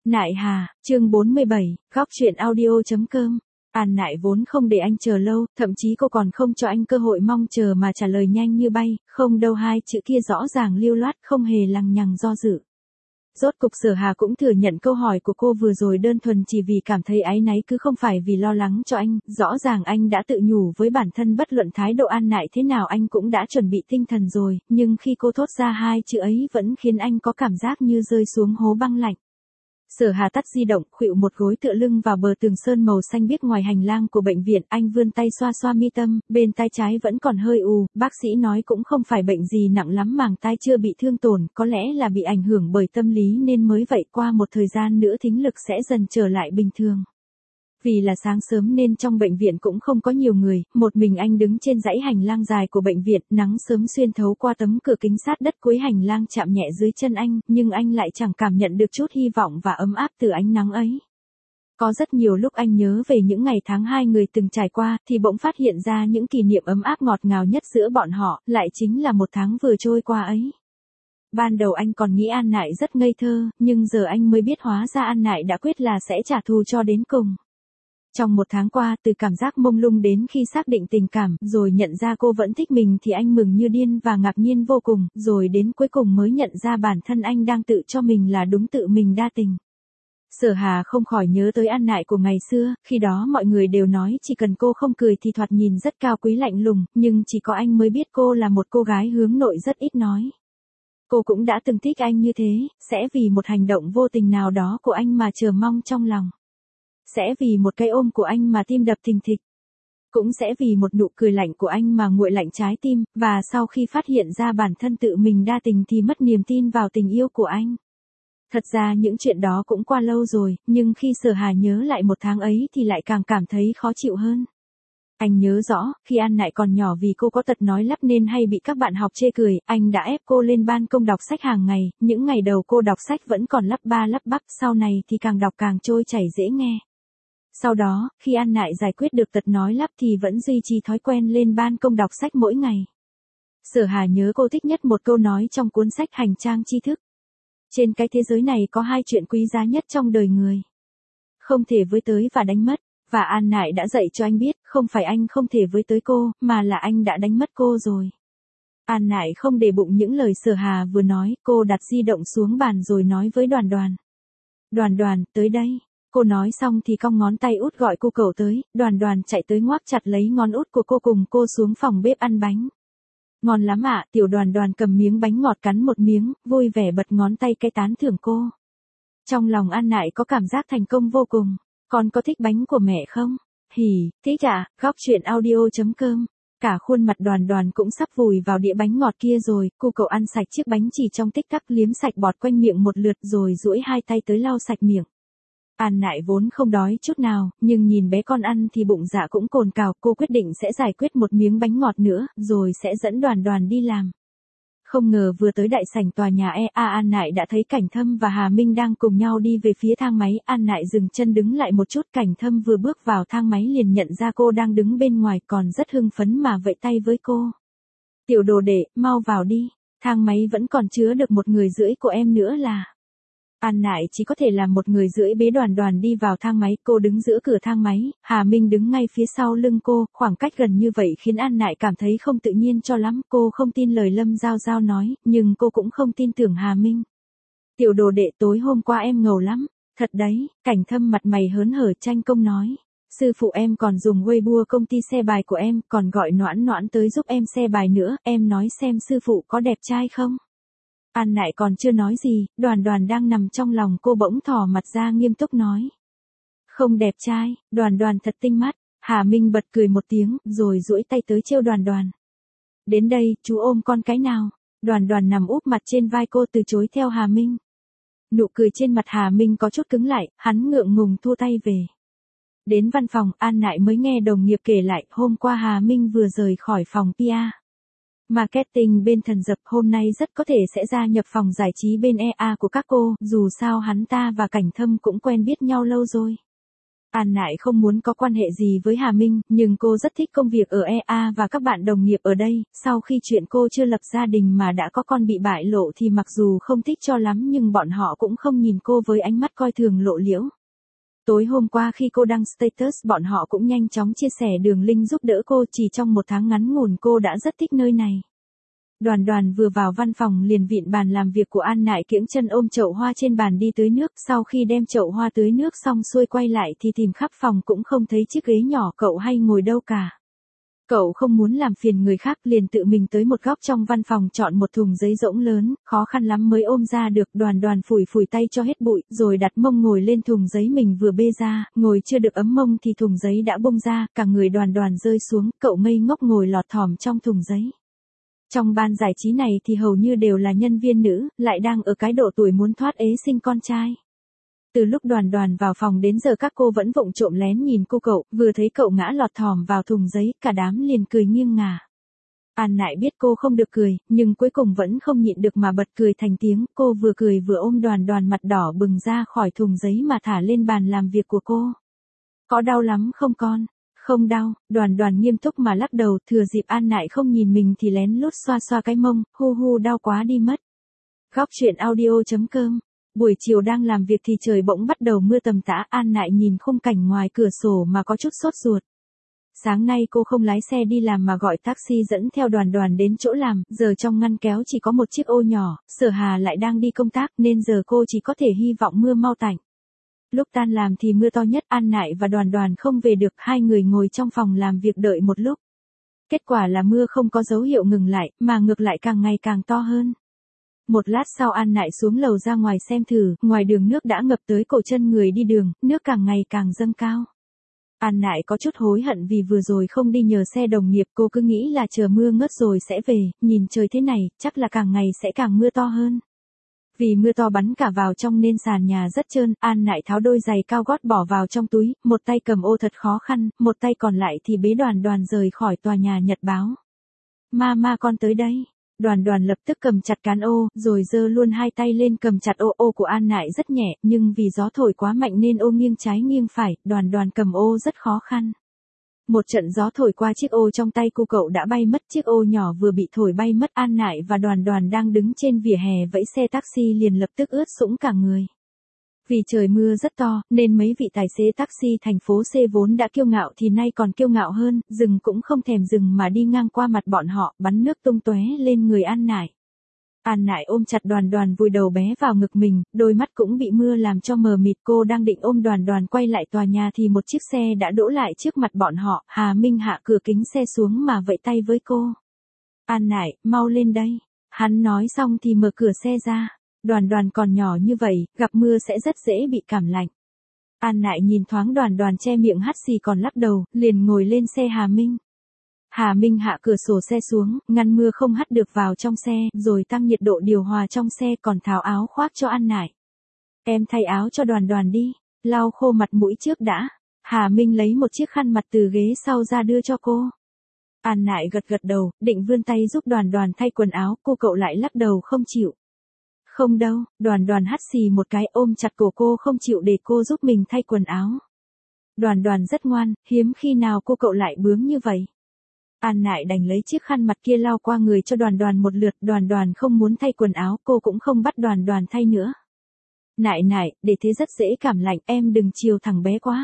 Nại Hà, chương 47, góc truyện audio.com. An Nại vốn không để anh chờ lâu, thậm chí cô còn không cho anh cơ hội mong chờ mà trả lời nhanh như bay, không đâu, hai chữ kia rõ ràng lưu loát, không hề lằng nhằng do dự. Rốt cục Sở Hà cũng thừa nhận câu hỏi của cô vừa rồi đơn thuần chỉ vì cảm thấy áy náy cứ không phải vì lo lắng cho anh, rõ ràng anh đã tự nhủ với bản thân bất luận thái độ An Nại thế nào anh cũng đã chuẩn bị tinh thần rồi, nhưng khi cô thốt ra hai chữ ấy vẫn khiến anh có cảm giác như rơi xuống hố băng lạnh. Sở Hà tắt di động, khuỵu một gối tựa lưng vào bờ tường sơn màu xanh biếc ngoài hành lang của bệnh viện, anh vươn tay xoa xoa mi tâm, bên tai trái vẫn còn hơi ù, bác sĩ nói cũng không phải bệnh gì nặng lắm, màng tai chưa bị thương tổn, có lẽ là bị ảnh hưởng bởi tâm lý nên mới vậy, qua một thời gian nữa thính lực sẽ dần trở lại bình thường. Vì là sáng sớm nên trong bệnh viện cũng không có nhiều người, một mình anh đứng trên dãy hành lang dài của bệnh viện, nắng sớm xuyên thấu qua tấm cửa kính sát đất cuối hành lang chạm nhẹ dưới chân anh, nhưng anh lại chẳng cảm nhận được chút hy vọng và ấm áp từ ánh nắng ấy. Có rất nhiều lúc anh nhớ về những ngày tháng hai người từng trải qua, thì bỗng phát hiện ra những kỷ niệm ấm áp ngọt ngào nhất giữa bọn họ, lại chính là một tháng vừa trôi qua ấy. Ban đầu anh còn nghĩ An Nại rất ngây thơ, nhưng giờ anh mới biết hóa ra An Nại đã quyết là sẽ trả thù cho đến cùng. Trong một tháng qua, từ cảm giác mông lung đến khi xác định tình cảm, rồi nhận ra cô vẫn thích mình thì anh mừng như điên và ngạc nhiên vô cùng, rồi đến cuối cùng mới nhận ra bản thân anh đang tự cho mình là đúng, tự mình đa tình. Sở Hà không khỏi nhớ tới An Nại của ngày xưa, khi đó mọi người đều nói chỉ cần cô không cười thì thoạt nhìn rất cao quý lạnh lùng, nhưng chỉ có anh mới biết cô là một cô gái hướng nội rất ít nói. Cô cũng đã từng thích anh như thế, sẽ vì một hành động vô tình nào đó của anh mà chờ mong trong lòng. Sẽ vì một cái ôm của anh mà tim đập thình thịch. Cũng sẽ vì một nụ cười lạnh của anh mà nguội lạnh trái tim, và sau khi phát hiện ra bản thân tự mình đa tình thì mất niềm tin vào tình yêu của anh. Thật ra những chuyện đó cũng qua lâu rồi, nhưng khi Sở Hà nhớ lại một tháng ấy thì lại càng cảm thấy khó chịu hơn. Anh nhớ rõ, khi An Nại còn nhỏ vì cô có tật nói lắp nên hay bị các bạn học chê cười, anh đã ép cô lên ban công đọc sách hàng ngày, những ngày đầu cô đọc sách vẫn còn lắp ba lắp bắp, sau này thì càng đọc càng trôi chảy dễ nghe. Sau đó, khi An Nại giải quyết được tật nói lắp thì vẫn duy trì thói quen lên ban công đọc sách mỗi ngày. Sở Hà nhớ cô thích nhất một câu nói trong cuốn sách Hành trang tri thức. Trên cái thế giới này có hai chuyện quý giá nhất trong đời người. Không thể với tới và đánh mất. Và An Nại đã dạy cho anh biết, không phải anh không thể với tới cô, mà là anh đã đánh mất cô rồi. An Nại không để bụng những lời Sở Hà vừa nói, cô đặt di động xuống bàn rồi nói với Đoàn Đoàn. Đoàn Đoàn, tới đây. Cô nói xong thì cong ngón tay út gọi cô cậu tới, Đoàn Đoàn chạy tới ngoác chặt lấy ngón út của cô cùng cô xuống phòng bếp ăn bánh. Ngon lắm ạ, Tiểu Đoàn Đoàn cầm miếng bánh ngọt cắn một miếng, vui vẻ bật ngón tay cái tán thưởng cô. Trong lòng An Nại có cảm giác thành công vô cùng. Con có thích bánh của mẹ không? Hỉ, thích ạ, góc truyện audio.com. Cả khuôn mặt Đoàn Đoàn cũng sắp vùi vào đĩa bánh ngọt kia rồi, cô cậu ăn sạch chiếc bánh chỉ trong tích tắc, liếm sạch bọt quanh miệng một lượt rồi duỗi hai tay tới lau sạch miệng. An Nại vốn không đói chút nào, nhưng nhìn bé con ăn thì bụng dạ cũng cồn cào, cô quyết định sẽ giải quyết một miếng bánh ngọt nữa, rồi sẽ dẫn Đoàn Đoàn đi làm. Không ngờ vừa tới đại sảnh tòa nhà An Nại đã thấy Cảnh Thâm và Hà Minh đang cùng nhau đi về phía thang máy. An Nại dừng chân đứng lại một chút, Cảnh Thâm vừa bước vào thang máy liền nhận ra cô đang đứng bên ngoài, còn rất hưng phấn mà vẫy tay với cô. Tiểu đồ đệ, mau vào đi, thang máy vẫn còn chứa được 1,5 người của em nữa là. An Nại chỉ có thể làm 1,5 người bế Đoàn Đoàn đi vào thang máy, cô đứng giữa cửa thang máy, Hà Minh đứng ngay phía sau lưng cô, khoảng cách gần như vậy khiến An Nại cảm thấy không tự nhiên cho lắm, cô không tin lời Lâm Giao Giao nói, nhưng cô cũng không tin tưởng Hà Minh. Tiểu đồ đệ, tối hôm qua em ngầu lắm, thật đấy, Cảnh Thâm mặt mày hớn hở tranh công nói. Sư phụ em còn dùng Weibo công ty xe bài của em, còn gọi Noãn Noãn tới giúp em xe bài nữa, em nói xem sư phụ có đẹp trai không? An Nại còn chưa nói gì, Đoàn Đoàn đang nằm trong lòng cô bỗng thò mặt ra nghiêm túc nói. Không đẹp trai, Đoàn Đoàn thật tinh mắt, Hà Minh bật cười một tiếng, rồi duỗi tay tới trêu Đoàn Đoàn. Đến đây, chú ôm con cái nào. Đoàn Đoàn nằm úp mặt trên vai cô từ chối theo Hà Minh. Nụ cười trên mặt Hà Minh có chút cứng lại, hắn ngượng ngùng thua tay về. Đến văn phòng, An Nại mới nghe đồng nghiệp kể lại, hôm qua Hà Minh vừa rời khỏi phòng PR. Marketing bên Thần Dập, hôm nay rất có thể sẽ gia nhập phòng giải trí bên EA của các cô, dù sao hắn ta và Cảnh Thâm cũng quen biết nhau lâu rồi. An Nại không muốn có quan hệ gì với Hà Minh, nhưng cô rất thích công việc ở EA và các bạn đồng nghiệp ở đây, sau khi chuyện cô chưa lập gia đình mà đã có con bị bại lộ thì mặc dù không thích cho lắm nhưng bọn họ cũng không nhìn cô với ánh mắt coi thường lộ liễu. Tối hôm qua khi cô đăng status bọn họ cũng nhanh chóng chia sẻ đường link giúp đỡ cô, chỉ trong một tháng ngắn ngủn cô đã rất thích nơi này. Đoàn Đoàn vừa vào văn phòng liền vịn bàn làm việc của An Nại kiễng chân ôm chậu hoa trên bàn đi tưới nước, sau khi đem chậu hoa tưới nước xong xuôi quay lại thì tìm khắp phòng cũng không thấy chiếc ghế nhỏ cậu hay ngồi đâu cả. Cậu không muốn làm phiền người khác liền tự mình tới một góc trong văn phòng chọn một thùng giấy rỗng lớn, khó khăn lắm mới ôm ra được. Đoàn Đoàn phủi phủi tay cho hết bụi, rồi đặt mông ngồi lên thùng giấy mình vừa bê ra, ngồi chưa được ấm mông thì thùng giấy đã bung ra, cả người Đoàn Đoàn rơi xuống, cậu ngây ngốc ngồi lọt thỏm trong thùng giấy. Trong ban giải trí này thì hầu như đều là nhân viên nữ, lại đang ở cái độ tuổi muốn thoát ế sinh con trai. Từ lúc Đoàn Đoàn vào phòng đến giờ các cô vẫn vụng trộm lén nhìn cậu, vừa thấy cậu ngã lọt thỏm vào thùng giấy, cả đám liền cười nghiêng ngả. An Nại biết cô không được cười, nhưng cuối cùng vẫn không nhịn được mà bật cười thành tiếng, cô vừa cười vừa ôm Đoàn Đoàn mặt đỏ bừng ra khỏi thùng giấy mà thả lên bàn làm việc của cô. Có đau lắm không con? Không đau. Đoàn Đoàn nghiêm túc mà lắc đầu, thừa dịp An Nại không nhìn mình thì lén lút xoa xoa cái mông, hu hu đau quá đi mất. Góc truyện audio.com. Buổi chiều đang làm việc thì trời bỗng bắt đầu mưa tầm tã, An Nại nhìn khung cảnh ngoài cửa sổ mà có chút sốt ruột. Sáng nay cô không lái xe đi làm mà gọi taxi dẫn theo Đoàn Đoàn đến chỗ làm, giờ trong ngăn kéo chỉ có một chiếc ô nhỏ, Sở Hà lại đang đi công tác nên giờ cô chỉ có thể hy vọng mưa mau tạnh. Lúc tan làm thì mưa to nhất, An Nại và Đoàn Đoàn không về được, hai người ngồi trong phòng làm việc đợi một lúc. Kết quả là mưa không có dấu hiệu ngừng lại, mà ngược lại càng ngày càng to hơn. Một lát sau An Nại xuống lầu ra ngoài xem thử, ngoài đường nước đã ngập tới cổ chân người đi đường, nước càng ngày càng dâng cao. An Nại có chút hối hận vì vừa rồi không đi nhờ xe đồng nghiệp, cô cứ nghĩ là chờ mưa ngớt rồi sẽ về, nhìn trời thế này, chắc là càng ngày sẽ càng mưa to hơn. Vì mưa to bắn cả vào trong nên sàn nhà rất trơn, An Nại tháo đôi giày cao gót bỏ vào trong túi, một tay cầm ô thật khó khăn, một tay còn lại thì bế Đoàn Đoàn rời khỏi tòa nhà Nhật Báo. Mama con tới đây. Đoàn Đoàn lập tức cầm chặt cán ô, rồi giơ luôn hai tay lên cầm chặt ô của An Nại rất nhẹ, nhưng vì gió thổi quá mạnh nên ô nghiêng trái nghiêng phải, Đoàn Đoàn cầm ô rất khó khăn. Một trận gió thổi qua chiếc ô trong tay cậu đã bay mất, chiếc ô nhỏ vừa bị thổi bay mất. An Nại và Đoàn Đoàn đang đứng trên vỉa hè vẫy xe taxi liền lập tức ướt sũng cả người. Vì trời mưa rất to, nên mấy vị tài xế taxi thành phố C vốn đã kiêu ngạo thì nay còn kiêu ngạo hơn, dừng cũng không thèm dừng mà đi ngang qua mặt bọn họ, bắn nước tung tóe lên người An Nại. An Nại ôm chặt Đoàn Đoàn vùi đầu bé vào ngực mình, đôi mắt cũng bị mưa làm cho mờ mịt. Cô đang định ôm Đoàn Đoàn quay lại tòa nhà thì một chiếc xe đã đỗ lại trước mặt bọn họ, Hà Minh hạ cửa kính xe xuống mà vẫy tay với cô. An Nại, mau lên đây. Hắn nói xong thì mở cửa xe ra. Đoàn Đoàn còn nhỏ như vậy, gặp mưa sẽ rất dễ bị cảm lạnh. An Nại nhìn thoáng Đoàn Đoàn che miệng hắt xì còn lắc đầu, liền ngồi lên xe Hà Minh. Hà Minh hạ cửa sổ xe xuống, ngăn mưa không hắt được vào trong xe, rồi tăng nhiệt độ điều hòa trong xe còn tháo áo khoác cho An Nại. Em thay áo cho Đoàn Đoàn đi, lau khô mặt mũi trước đã. Hà Minh lấy một chiếc khăn mặt từ ghế sau ra đưa cho cô. An Nại gật gật đầu, định vươn tay giúp Đoàn Đoàn thay quần áo, cậu lại lắc đầu không chịu. Không đâu, Đoàn Đoàn hắt xì một cái ôm chặt cổ cô không chịu để cô giúp mình thay quần áo. Đoàn Đoàn rất ngoan, hiếm khi nào cậu lại bướng như vậy. An Nại đành lấy chiếc khăn mặt kia lau qua người cho Đoàn Đoàn một lượt, Đoàn Đoàn không muốn thay quần áo, cô cũng không bắt Đoàn Đoàn thay nữa. Nại, để thế rất dễ cảm lạnh, em đừng chiều thằng bé quá.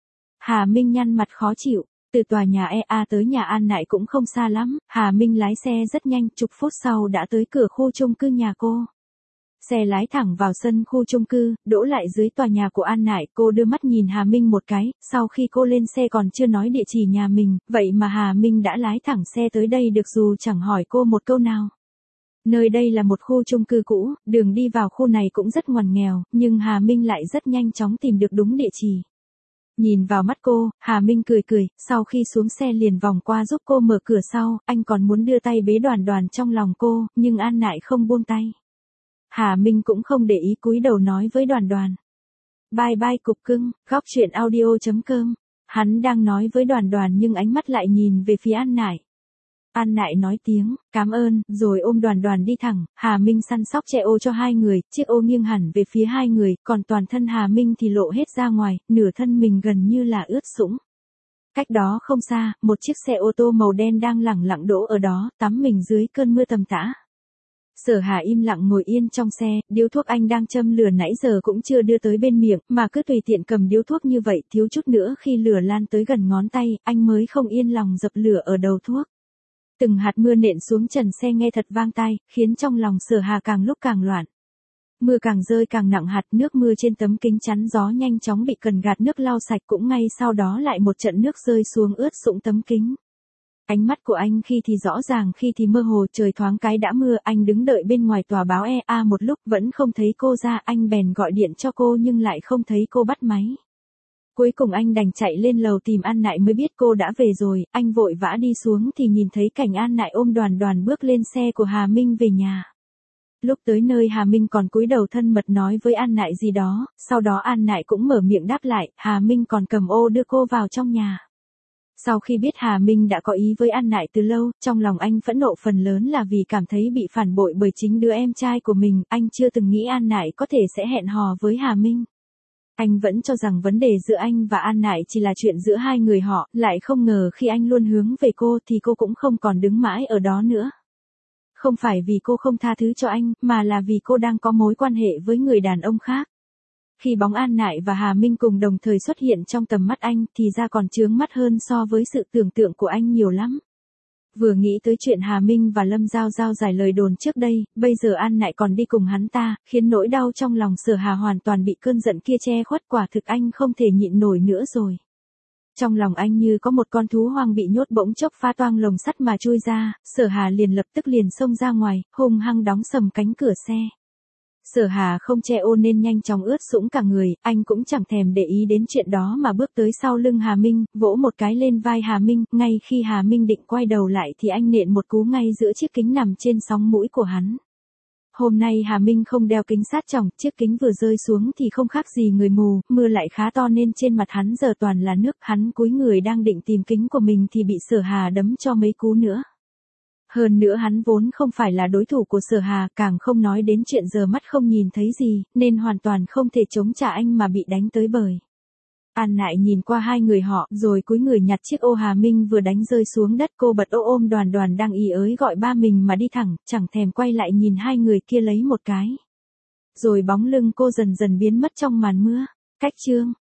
Hà Minh nhăn mặt khó chịu, từ tòa nhà EA tới nhà An Nại cũng không xa lắm, Hà Minh lái xe rất nhanh, chục phút sau đã tới cửa khu chung cư nhà cô. Xe lái thẳng vào sân khu chung cư, đỗ lại dưới tòa nhà của An Nại, cô đưa mắt nhìn Hà Minh một cái, sau khi cô lên xe còn chưa nói địa chỉ nhà mình, vậy mà Hà Minh đã lái thẳng xe tới đây được dù chẳng hỏi cô một câu nào. Nơi đây là một khu chung cư cũ, đường đi vào khu này cũng rất ngoằn nghèo, nhưng Hà Minh lại rất nhanh chóng tìm được đúng địa chỉ. Nhìn vào mắt cô, Hà Minh cười, sau khi xuống xe liền vòng qua giúp cô mở cửa sau, anh còn muốn đưa tay bế Đoàn Đoàn trong lòng cô, nhưng An Nại không buông tay. Hà Minh cũng không để ý cúi đầu nói với Đoàn Đoàn. Bye bye cục cưng, góc truyện audio.com. Hắn đang nói với Đoàn Đoàn nhưng ánh mắt lại nhìn về phía An Nại. An Nại nói tiếng, cảm ơn, rồi ôm Đoàn Đoàn đi thẳng, Hà Minh săn sóc che ô cho hai người, chiếc ô nghiêng hẳn về phía hai người, còn toàn thân Hà Minh thì lộ hết ra ngoài, nửa thân mình gần như là ướt sũng. Cách đó không xa, một chiếc xe ô tô màu đen đang lẳng lặng đỗ ở đó, tắm mình dưới cơn mưa tầm tã. Sở Hà im lặng ngồi yên trong xe, điếu thuốc anh đang châm lửa nãy giờ cũng chưa đưa tới bên miệng, mà cứ tùy tiện cầm điếu thuốc như vậy, thiếu chút nữa khi lửa lan tới gần ngón tay, anh mới không yên lòng dập lửa ở đầu thuốc. Từng hạt mưa nện xuống trần xe nghe thật vang tai, khiến trong lòng Sở Hà càng lúc càng loạn. Mưa càng rơi càng nặng hạt, nước mưa trên tấm kính chắn gió nhanh chóng bị cần gạt nước lau sạch, cũng ngay sau đó lại một trận nước rơi xuống ướt sũng tấm kính. Ánh mắt của anh khi thì rõ ràng khi thì mơ hồ, trời thoáng cái đã mưa, anh đứng đợi bên ngoài tòa báo EA một lúc vẫn không thấy cô ra, anh bèn gọi điện cho cô nhưng lại không thấy cô bắt máy. Cuối cùng anh đành chạy lên lầu tìm An Nại mới biết cô đã về rồi, anh vội vã đi xuống thì nhìn thấy cảnh An Nại ôm Đoàn Đoàn bước lên xe của Hà Minh về nhà. Lúc tới nơi Hà Minh còn cúi đầu thân mật nói với An Nại gì đó, sau đó An Nại cũng mở miệng đáp lại, Hà Minh còn cầm ô đưa cô vào trong nhà. Sau khi biết Hà Minh đã có ý với An Nại từ lâu, trong lòng anh phẫn nộ phần lớn là vì cảm thấy bị phản bội bởi chính đứa em trai của mình, anh chưa từng nghĩ An Nại có thể sẽ hẹn hò với Hà Minh. Anh vẫn cho rằng vấn đề giữa anh và An Nại chỉ là chuyện giữa hai người họ, lại không ngờ khi anh luôn hướng về cô thì cô cũng không còn đứng mãi ở đó nữa. Không phải vì cô không tha thứ cho anh, mà là vì cô đang có mối quan hệ với người đàn ông khác. Khi bóng An Nại và Hà Minh cùng đồng thời xuất hiện trong tầm mắt anh thì ra còn chướng mắt hơn so với sự tưởng tượng của anh nhiều lắm. Vừa nghĩ tới chuyện Hà Minh và Lâm Giao Giao giải lời đồn trước đây, bây giờ An Nại còn đi cùng hắn ta, khiến nỗi đau trong lòng Sở Hà hoàn toàn bị cơn giận kia che khuất, quả thực anh không thể nhịn nổi nữa rồi. Trong lòng anh như có một con thú hoang bị nhốt bỗng chốc phá toang lồng sắt mà chui ra, Sở Hà lập tức xông ra ngoài, hung hăng đóng sầm cánh cửa xe. Sở Hà không che ô nên nhanh chóng ướt sũng cả người, anh cũng chẳng thèm để ý đến chuyện đó mà bước tới sau lưng Hà Minh, vỗ một cái lên vai Hà Minh, ngay khi Hà Minh định quay đầu lại thì anh nện một cú ngay giữa chiếc kính nằm trên sóng mũi của hắn. Hôm nay Hà Minh không đeo kính sát tròng, chiếc kính vừa rơi xuống thì không khác gì người mù, mưa lại khá to nên trên mặt hắn giờ toàn là nước, hắn cúi người đang định tìm kính của mình thì bị Sở Hà đấm cho mấy cú nữa. Hơn nữa hắn vốn không phải là đối thủ của Sở Hà, càng không nói đến chuyện giờ mắt không nhìn thấy gì, nên hoàn toàn không thể chống trả anh mà bị đánh tới bời. An Nại nhìn qua hai người họ, rồi cúi người nhặt chiếc ô Hà Minh vừa đánh rơi xuống đất, cô bật ô ôm Đoàn Đoàn đang ì ới gọi ba mình mà đi thẳng, chẳng thèm quay lại nhìn hai người kia lấy một cái. Rồi bóng lưng cô dần dần biến mất trong màn mưa. Cách chương